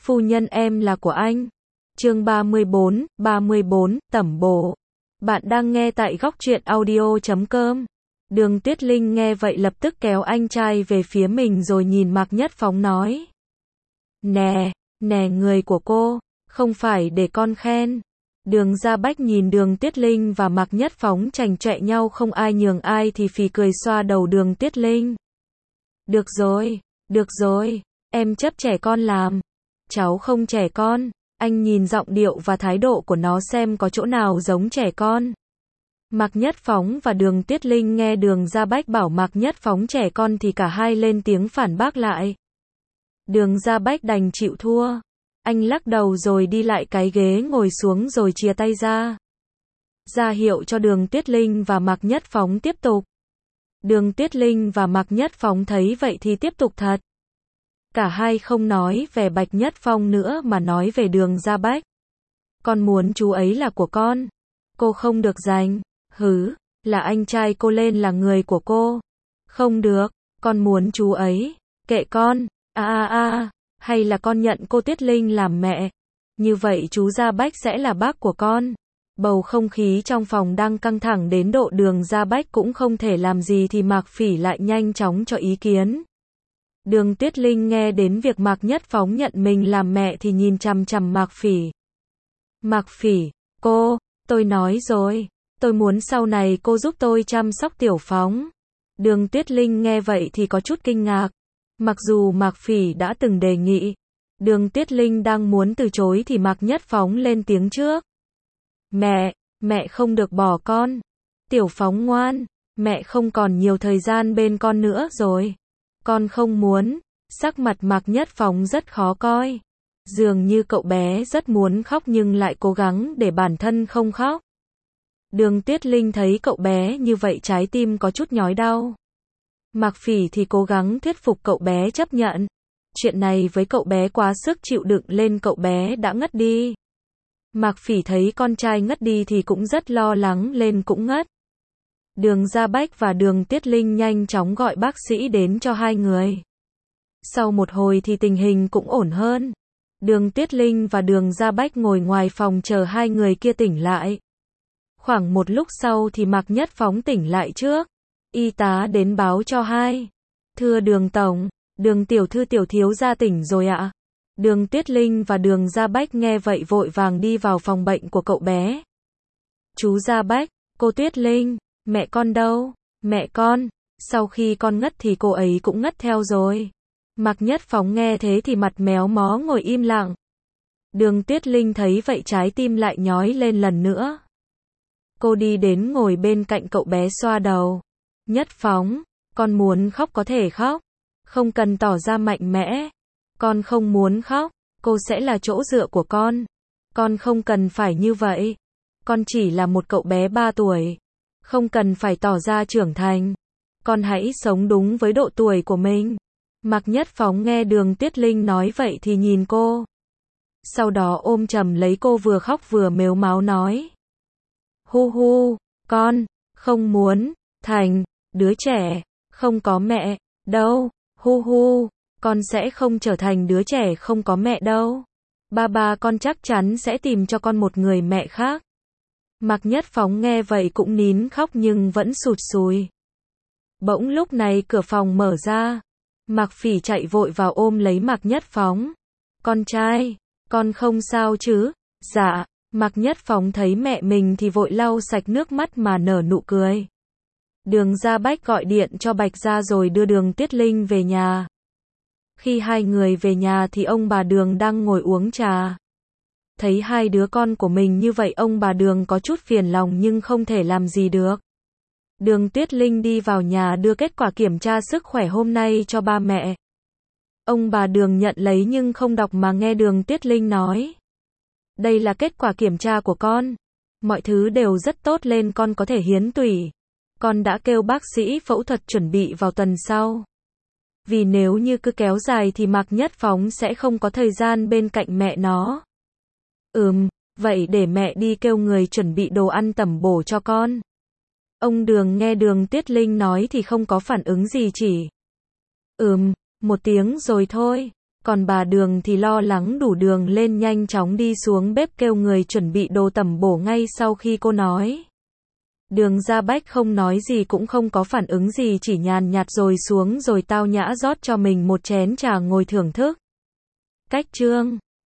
phu nhân em là của anh. Chương 34, tẩm bổ. Bạn đang nghe tại góc truyện audio.com. Đường Tuyết Linh nghe vậy lập tức kéo anh trai về phía mình rồi nhìn Mạc Nhất Phóng nói. Nè, người của cô, không phải để con khen. Đường Gia Bách nhìn Đường Tuyết Linh và Mạc Nhất Phóng chành chọe nhau không ai nhường ai thì phì cười xoa đầu Đường Tuyết Linh. Được rồi, em chấp trẻ con làm. Cháu không trẻ con, anh nhìn giọng điệu và thái độ của nó xem có chỗ nào giống trẻ con. Mạc Nhất Phóng và Đường Tuyết Linh nghe Đường Gia Bách bảo Mạc Nhất Phóng trẻ con thì cả hai lên tiếng phản bác lại. Đường Gia Bách đành chịu thua. Anh lắc đầu rồi đi lại cái ghế ngồi xuống rồi chìa tay ra. Ra hiệu cho Đường Tuyết Linh và Mạc Nhất Phóng tiếp tục. Đường Tuyết Linh và Mạc Nhất Phóng thấy vậy thì tiếp tục thật. Cả hai không nói về Bạch Nhất Phong nữa mà nói về Đường Gia Bách. Con muốn chú ấy là của con. Cô không được giành. Hứ, là anh trai cô lên là người của cô. Không được, con muốn chú ấy. Kệ con. Hay là con nhận cô Tuyết Linh làm mẹ. Như vậy chú Gia Bách sẽ là bác của con. Bầu không khí trong phòng đang căng thẳng đến độ Đường Gia Bách cũng không thể làm gì thì Mạc Phỉ lại nhanh chóng cho ý kiến. Đường Tuyết Linh nghe đến việc Mạc Nhất Phóng nhận mình làm mẹ thì nhìn chằm chằm Mạc Phỉ. Mạc Phỉ, tôi nói rồi, tôi muốn sau này cô giúp tôi chăm sóc Tiểu Phóng. Đường Tuyết Linh nghe vậy thì có chút kinh ngạc. Mặc dù Mạc Phỉ đã từng đề nghị, Đường Tuyết Linh đang muốn từ chối thì Mạc Nhất Phóng lên tiếng trước. Mẹ không được bỏ con. Tiểu Phóng ngoan, mẹ không còn nhiều thời gian bên con nữa rồi. Con không muốn. Sắc mặt Mạc Nhất Phóng rất khó coi. Dường như cậu bé rất muốn khóc nhưng lại cố gắng để bản thân không khóc. Đường Tuyết Linh thấy cậu bé như vậy trái tim có chút nhói đau. Mạc Phỉ thì cố gắng thuyết phục cậu bé chấp nhận. Chuyện này với cậu bé quá sức chịu đựng lên cậu bé đã ngất đi. Mạc Phỉ thấy con trai ngất đi thì cũng rất lo lắng lên cũng ngất. Đường Gia Bách và Đường Tuyết Linh nhanh chóng gọi bác sĩ đến cho hai người. Sau một hồi thì tình hình cũng ổn hơn. Đường Tuyết Linh và Đường Gia Bách ngồi ngoài phòng chờ hai người kia tỉnh lại. Khoảng một lúc sau thì Mạc Nhất Phóng tỉnh lại trước. Y tá đến báo cho hai. Thưa Đường Tổng, Đường Tiểu Thư Tiểu Thiếu gia tỉnh rồi ạ. Đường Tuyết Linh và Đường Gia Bách nghe vậy vội vàng đi vào phòng bệnh của cậu bé. Chú Gia Bách, cô Tuyết Linh, mẹ con đâu? Mẹ con, sau khi con ngất thì cô ấy cũng ngất theo rồi. Mạc Nhất Phóng nghe thế thì mặt méo mó ngồi im lặng. Đường Tuyết Linh thấy vậy trái tim lại nhói lên lần nữa. Cô đi đến ngồi bên cạnh cậu bé xoa đầu. Nhất Phóng, con muốn khóc có thể khóc. Không cần tỏ ra mạnh mẽ. Con không muốn khóc, cô sẽ là chỗ dựa của con. Con không cần phải như vậy. Con chỉ là một cậu bé 3 tuổi. Không cần phải tỏ ra trưởng thành. Con hãy sống đúng với độ tuổi của mình. Mạc Nhất Phóng nghe Đường Tuyết Linh nói vậy thì nhìn cô. Sau đó ôm chầm lấy cô vừa khóc vừa mếu máo nói. Con, không muốn, thành, đứa trẻ, không có mẹ, đâu, con sẽ không trở thành đứa trẻ không có mẹ đâu. Ba con chắc chắn sẽ tìm cho con một người mẹ khác. Mạc Nhất Phóng nghe vậy cũng nín khóc nhưng vẫn sụt sùi. Bỗng lúc này cửa phòng mở ra. Mạc Phỉ chạy vội vào ôm lấy Mạc Nhất Phóng. Con trai, con không sao chứ? Dạ. Mạc Nhất Phóng thấy mẹ mình thì vội lau sạch nước mắt mà nở nụ cười. Đường Gia Bách gọi điện cho Bạch Gia rồi đưa Đường Tuyết Linh về nhà. Khi hai người về nhà thì ông bà Đường đang ngồi uống trà. Thấy hai đứa con của mình như vậy ông bà Đường có chút phiền lòng nhưng không thể làm gì được. Đường Tuyết Linh đi vào nhà đưa kết quả kiểm tra sức khỏe hôm nay cho ba mẹ. Ông bà Đường nhận lấy nhưng không đọc mà nghe Đường Tuyết Linh nói. Đây là kết quả kiểm tra của con. Mọi thứ đều rất tốt lên con có thể hiến tủy. Con đã kêu bác sĩ phẫu thuật chuẩn bị vào tuần sau. Vì nếu như cứ kéo dài thì Mạc Nhất Phóng sẽ không có thời gian bên cạnh mẹ nó. Vậy để mẹ đi kêu người chuẩn bị đồ ăn tẩm bổ cho con. Ông Đường nghe Đường Tuyết Linh nói thì không có phản ứng gì chỉ. Một tiếng rồi thôi. Còn bà Đường thì lo lắng đủ đường lên nhanh chóng đi xuống bếp kêu người chuẩn bị đồ tẩm bổ ngay sau khi cô nói. Đường Gia Bách không nói gì cũng không có phản ứng gì, chỉ nhàn nhạt rồi xuống rồi tao nhã rót cho mình một chén trà ngồi thưởng thức. Cách chương